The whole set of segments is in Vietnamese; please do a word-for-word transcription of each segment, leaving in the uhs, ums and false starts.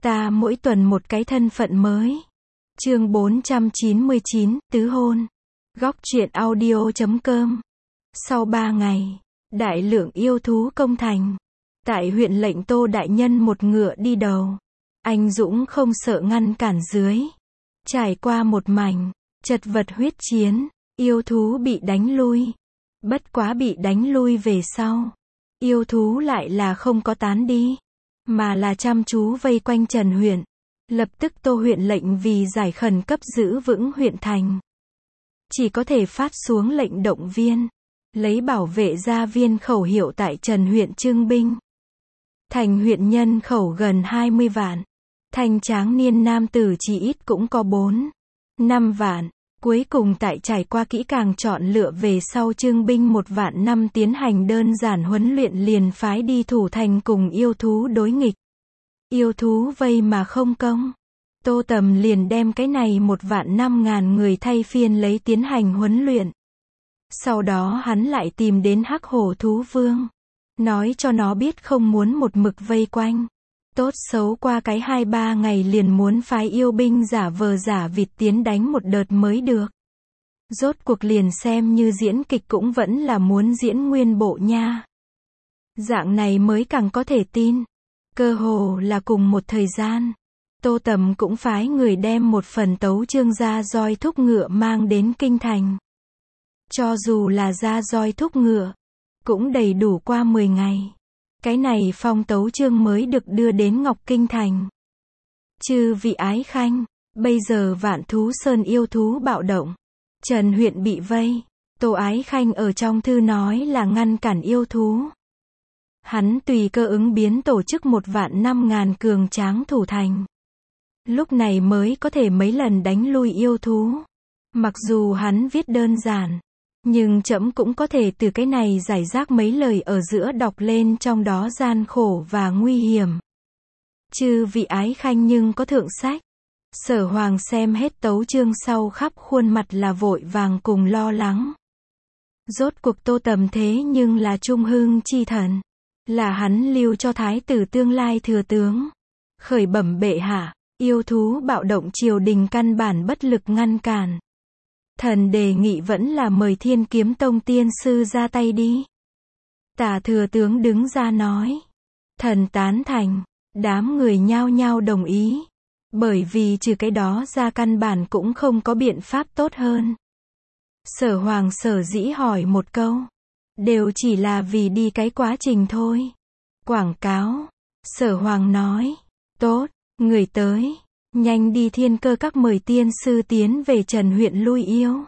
Ta mỗi tuần một cái thân phận mới. Chương bốn trăm chín mươi chín, tứ hôn. Góc truyện audio chấm com. Sau ba ngày, đại lượng yêu thú công thành. Tại huyện lệnh Tô đại nhân một ngựa đi đầu. Anh Dũng không sợ ngăn cản dưới. Trải qua một mảnh, chật vật huyết chiến, yêu thú bị đánh lui. Bất quá bị đánh lui về sau. Yêu thú lại là không có tán đi, mà là chăm chú vây quanh Trần huyện. Lập tức Tô huyện lệnh vì giải khẩn cấp giữ vững huyện thành. Chỉ có thể phát xuống lệnh động viên. Lấy bảo vệ gia viên khẩu hiệu tại Trần huyện trưng binh. Thành huyện nhân khẩu gần hai mươi vạn. Thanh tráng niên nam tử chỉ ít cũng có bốn, năm vạn. Cuối cùng tại trải qua kỹ càng chọn lựa về sau trưng binh một vạn năm tiến hành đơn giản huấn luyện liền phái đi thủ thành cùng yêu thú đối nghịch. Yêu thú vây mà không công. Tô Tầm liền đem cái này một vạn năm ngàn người thay phiên lấy tiến hành huấn luyện. Sau đó hắn lại tìm đến Hắc Hổ Thú Vương. Nói cho nó biết không muốn một mực vây quanh. Tốt xấu qua cái hai ba ngày liền muốn phái yêu binh giả vờ giả vịt tiến đánh một đợt mới được. Rốt cuộc liền xem như diễn kịch cũng vẫn là muốn diễn nguyên bộ nha. Dạng này mới càng có thể tin. Cơ hồ là cùng một thời gian. Tô Tầm cũng phái người đem một phần tấu chương ra roi thúc ngựa mang đến kinh thành. Cho dù là ra roi thúc ngựa, cũng đầy đủ qua mười ngày. Cái này phong tấu chương mới được đưa đến Ngọc Kinh Thành. Chư vị ái khanh, bây giờ Vạn Thú Sơn yêu thú bạo động. Trần huyện bị vây. Tô ái khanh ở trong thư nói là ngăn cản yêu thú. Hắn tùy cơ ứng biến tổ chức một vạn năm ngàn cường tráng thủ thành. Lúc này mới có thể mấy lần đánh lui yêu thú. Mặc dù hắn viết đơn giản, nhưng trẫm cũng có thể từ cái này giải rác mấy lời ở giữa đọc lên trong đó gian khổ và nguy hiểm. Chư vị ái khanh nhưng có thượng sách. Sở Hoàng xem hết tấu chương sau khắp khuôn mặt là vội vàng cùng lo lắng. Rốt cuộc Tô Tầm thế nhưng là trung hưng chi thần. Là hắn lưu cho thái tử tương lai thừa tướng. Khởi bẩm bệ hạ, yêu thú bạo động triều đình căn bản bất lực ngăn cản. Thần đề nghị vẫn là mời Thiên Kiếm Tông tiên sư ra tay đi. Tả thừa tướng đứng ra nói. Thần tán thành. Đám người nhao nhao đồng ý. Bởi vì trừ cái đó ra căn bản cũng không có biện pháp tốt hơn. Sở Hoàng sở dĩ hỏi một câu. Đều chỉ là vì đi cái quá trình thôi. Quảng cáo. Sở Hoàng nói. Tốt, người tới. Nhanh đi Thiên Cơ các mời tiên sư tiến về Trần huyện lui yêu.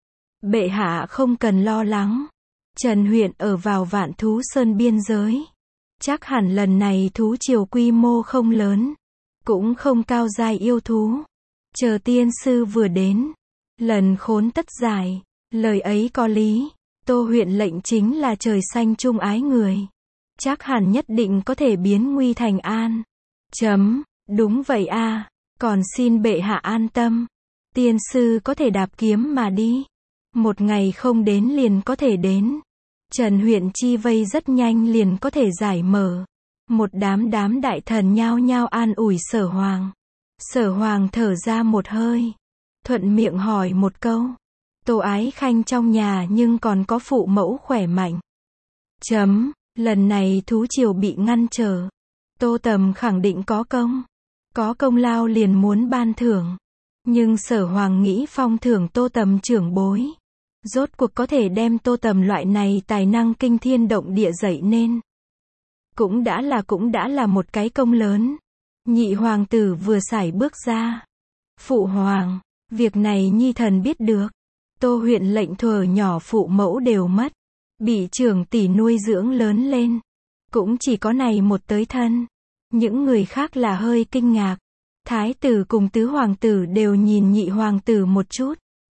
Bệ hạ không cần lo lắng. Trần huyện ở vào Vạn Thú Sơn biên giới. Chắc hẳn lần này thú triều quy mô không lớn. Cũng không cao giai yêu thú. Chờ tiên sư vừa đến. Lần khốn tất giải. Lời ấy có lý. Tô huyện lệnh chính là trời xanh trung ái người. Chắc hẳn nhất định có thể biến nguy thành an. Chấm, đúng vậy a. Còn xin bệ hạ an tâm. Tiên sư có thể đạp kiếm mà đi. Một ngày không đến liền có thể đến. Trần huyện chi vây rất nhanh liền có thể giải mở. Một đám đám đại thần nhao nhao an ủi Sở Hoàng. Sở Hoàng thở ra một hơi. Thuận miệng hỏi một câu. Tô ái khanh trong nhà nhưng còn có phụ mẫu khỏe mạnh. Chấm, lần này thú triều bị ngăn trở. Tô Tầm khẳng định có công. Có công lao liền muốn ban thưởng. Nhưng Sở Hoàng nghĩ phong thưởng Tô Tầm trưởng bối. Rốt cuộc có thể đem Tô Tầm loại này tài năng kinh thiên động địa dậy nên. Cũng đã là cũng đã là một cái công lớn. Nhị hoàng tử vừa sải bước ra. Phụ hoàng, việc này nhi thần biết được. Tô huyện lệnh thuở nhỏ phụ mẫu đều mất. Bị trưởng tỷ nuôi dưỡng lớn lên. Cũng chỉ có này một tới thân. Những người khác là hơi kinh ngạc. Thái tử cùng tứ hoàng tử đều nhìn nhị hoàng tử một chút.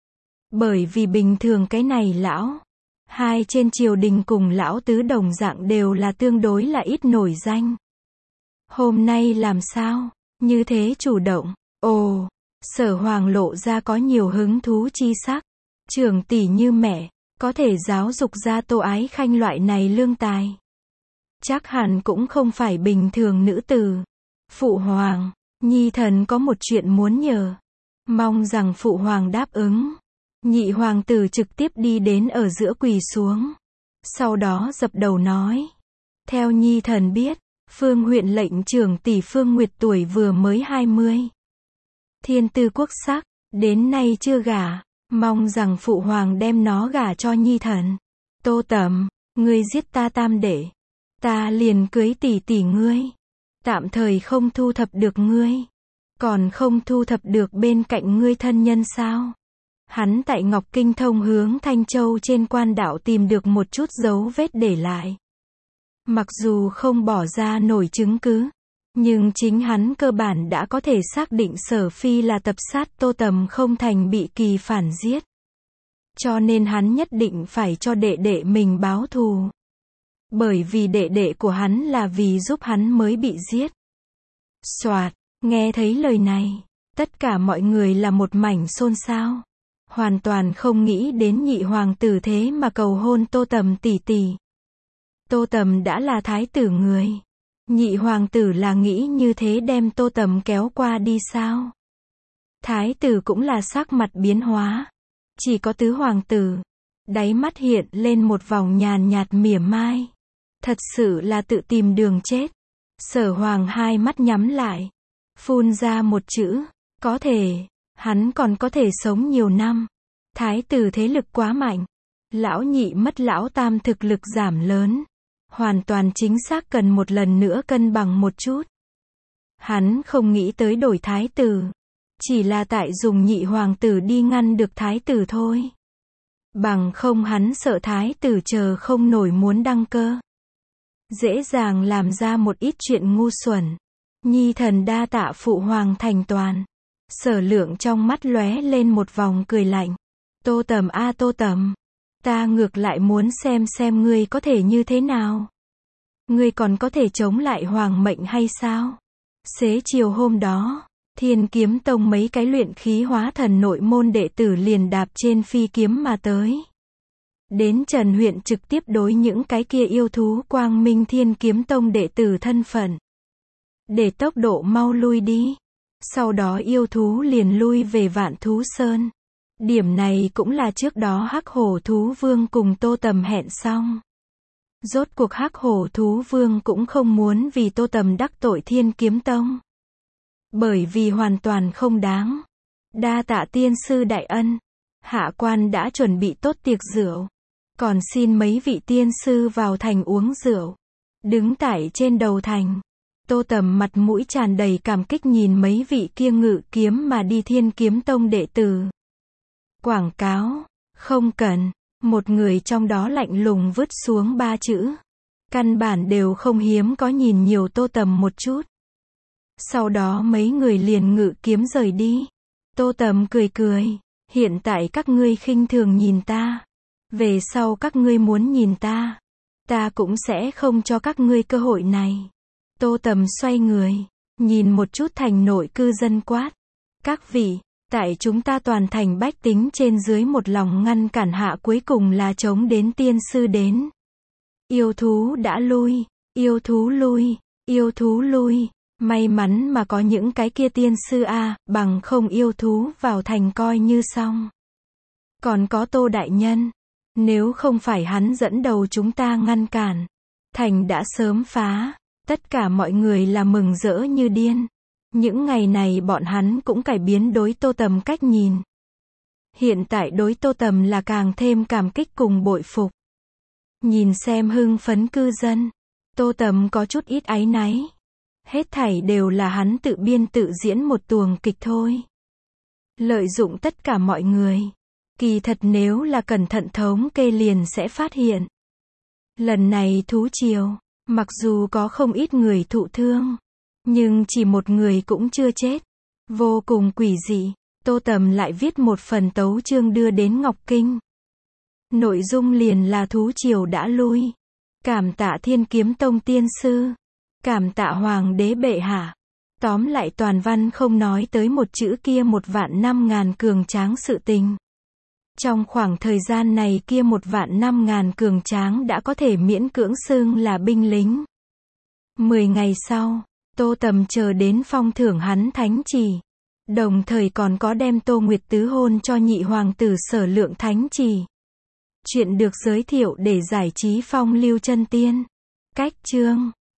Bởi vì bình thường cái này lão hai trên triều đình cùng lão tứ đồng dạng đều là tương đối là ít nổi danh. Hôm nay làm sao? Như thế chủ động. Ồ, Sở Hoàng lộ ra có nhiều hứng thú chi sắc. Trưởng tỷ như mẹ, có thể giáo dục ra Tô ái khanh loại này lương tài. Chắc hẳn cũng không phải bình thường nữ tử. Phụ hoàng, Nhi thần có một chuyện muốn nhờ. Mong rằng phụ hoàng đáp ứng. Nhị hoàng tử trực tiếp đi đến ở giữa quỳ xuống. Sau đó dập đầu nói. Theo nhi thần biết, Phương huyện lệnh trưởng tỷ Phương Nguyệt tuổi vừa mới hai mươi. Thiên tư quốc sắc, đến nay chưa gả. Mong rằng phụ hoàng đem nó gả cho nhi thần. Tô Tầm, ngươi giết ta tam đệ. Ta liền cưới tỷ tỷ ngươi. Tạm thời không thu thập được ngươi. Còn không thu thập được bên cạnh ngươi thân nhân sao? Hắn tại Ngọc Kinh thông hướng Thanh Châu trên quan đảo tìm được một chút dấu vết để lại. Mặc dù không bỏ ra nổi chứng cứ, nhưng chính hắn cơ bản đã có thể xác định Sở Phi là tập sát Tô Tầm không thành bị Kỳ phản giết. Cho nên hắn nhất định phải cho đệ đệ mình báo thù. Bởi vì đệ đệ của hắn là vì giúp hắn mới bị giết. Soạt, nghe thấy lời này, tất cả mọi người là một mảnh xôn xao. Hoàn toàn không nghĩ đến nhị hoàng tử thế mà cầu hôn Tô Tầm tỷ tỷ. Tô Tầm đã là thái tử người. Nhị hoàng tử là nghĩ như thế đem Tô Tầm kéo qua đi sao? Thái tử cũng là sắc mặt biến hóa. Chỉ có tứ hoàng tử. Đáy mắt hiện lên một vòng nhàn nhạt mỉa mai. Thật sự là tự tìm đường chết. Sở Hoàng hai mắt nhắm lại. Phun ra một chữ. Có thể. Hắn còn có thể sống nhiều năm. Thái tử thế lực quá mạnh. Lão nhị mất lão tam thực lực giảm lớn. Hoàn toàn chính xác cần một lần nữa cân bằng một chút. Hắn không nghĩ tới đổi thái tử. Chỉ là tại dùng nhị hoàng tử đi ngăn được thái tử thôi. Bằng không hắn sợ thái tử chờ không nổi muốn đăng cơ. Dễ dàng làm ra một ít chuyện ngu xuẩn. Nhi thần đa tạ phụ hoàng thành toàn. Sở Lượng trong mắt lóe lên một vòng cười lạnh. Tô Tầm a Tô Tầm. Ta ngược lại muốn xem xem ngươi có thể như thế nào. Ngươi còn có thể chống lại hoàng mệnh hay sao? Xế chiều hôm đó, Thiên Kiếm Tông mấy cái luyện khí hóa thần nội môn đệ tử liền đạp trên phi kiếm mà tới. Đến Trần huyện trực tiếp đối những cái kia yêu thú Quang Minh Thiên Kiếm Tông đệ tử thân phận. Để tốc độ mau lui đi. Sau đó yêu thú liền lui về Vạn Thú Sơn. Điểm này cũng là trước đó Hắc Hổ Thú Vương cùng Tô Tầm hẹn xong. Rốt cuộc Hắc Hổ Thú Vương cũng không muốn vì Tô Tầm đắc tội Thiên Kiếm Tông. Bởi vì hoàn toàn không đáng. Đa tạ tiên sư đại ân. Hạ quan đã chuẩn bị tốt tiệc rượu. Còn xin mấy vị tiên sư vào thành uống rượu. Đứng tại trên đầu thành. Tô Tầm mặt mũi tràn đầy cảm kích nhìn mấy vị kia ngự kiếm mà đi Thiên Kiếm Tông đệ tử. Quảng cáo. Không cần. Một người trong đó lạnh lùng vứt xuống ba chữ. Căn bản đều không hiếm có nhìn nhiều Tô Tầm một chút. Sau đó mấy người liền ngự kiếm rời đi. Tô Tầm cười cười. Hiện tại các ngươi khinh thường nhìn ta. Về sau các ngươi muốn nhìn ta. Ta cũng sẽ không cho các ngươi cơ hội này. Tô Tầm xoay người. Nhìn một chút thành nội cư dân quát. Các vị. Tại chúng ta toàn thành bách tính trên dưới một lòng ngăn cản hạ cuối cùng là chống đến tiên sư đến. Yêu thú đã lui. Yêu thú lui. Yêu thú lui. May mắn mà có những cái kia tiên sư a, bằng không yêu thú vào thành coi như xong. Còn có Tô đại nhân, nếu không phải hắn dẫn đầu chúng ta ngăn cản, thành đã sớm phá. Tất cả mọi người là mừng rỡ như điên. Những ngày này bọn hắn cũng cải biến đối Tô Tầm cách nhìn. Hiện tại đối Tô Tầm là càng thêm cảm kích cùng bội phục. Nhìn xem hưng phấn cư dân, Tô Tầm có chút ít áy náy. Hết thảy đều là hắn tự biên tự diễn một tuồng kịch thôi. Lợi dụng tất cả mọi người. Kỳ thật nếu là cẩn thận thống kê liền sẽ phát hiện. Lần này thú triều, mặc dù có không ít người thụ thương, nhưng chỉ một người cũng chưa chết. Vô cùng quỷ dị. Tô Tầm lại viết một phần tấu chương đưa đến Ngọc Kinh. Nội dung liền là thú triều đã lui. Cảm tạ Thiên Kiếm Tông tiên sư. Cảm tạ Hoàng đế bệ hạ. Tóm lại toàn văn không nói tới một chữ kia một vạn năm ngàn cường tráng sự tình. Trong khoảng thời gian này kia một vạn năm ngàn cường tráng đã có thể miễn cưỡng xưng là binh lính. Mười ngày sau, Tô Tầm chờ đến phong thưởng hắn thánh chỉ. Đồng thời còn có đem Tô Nguyệt tứ hôn cho nhị hoàng tử Sở Lượng thánh chỉ. Chuyện được giới thiệu để giải trí phong lưu chân tiên. Cách chương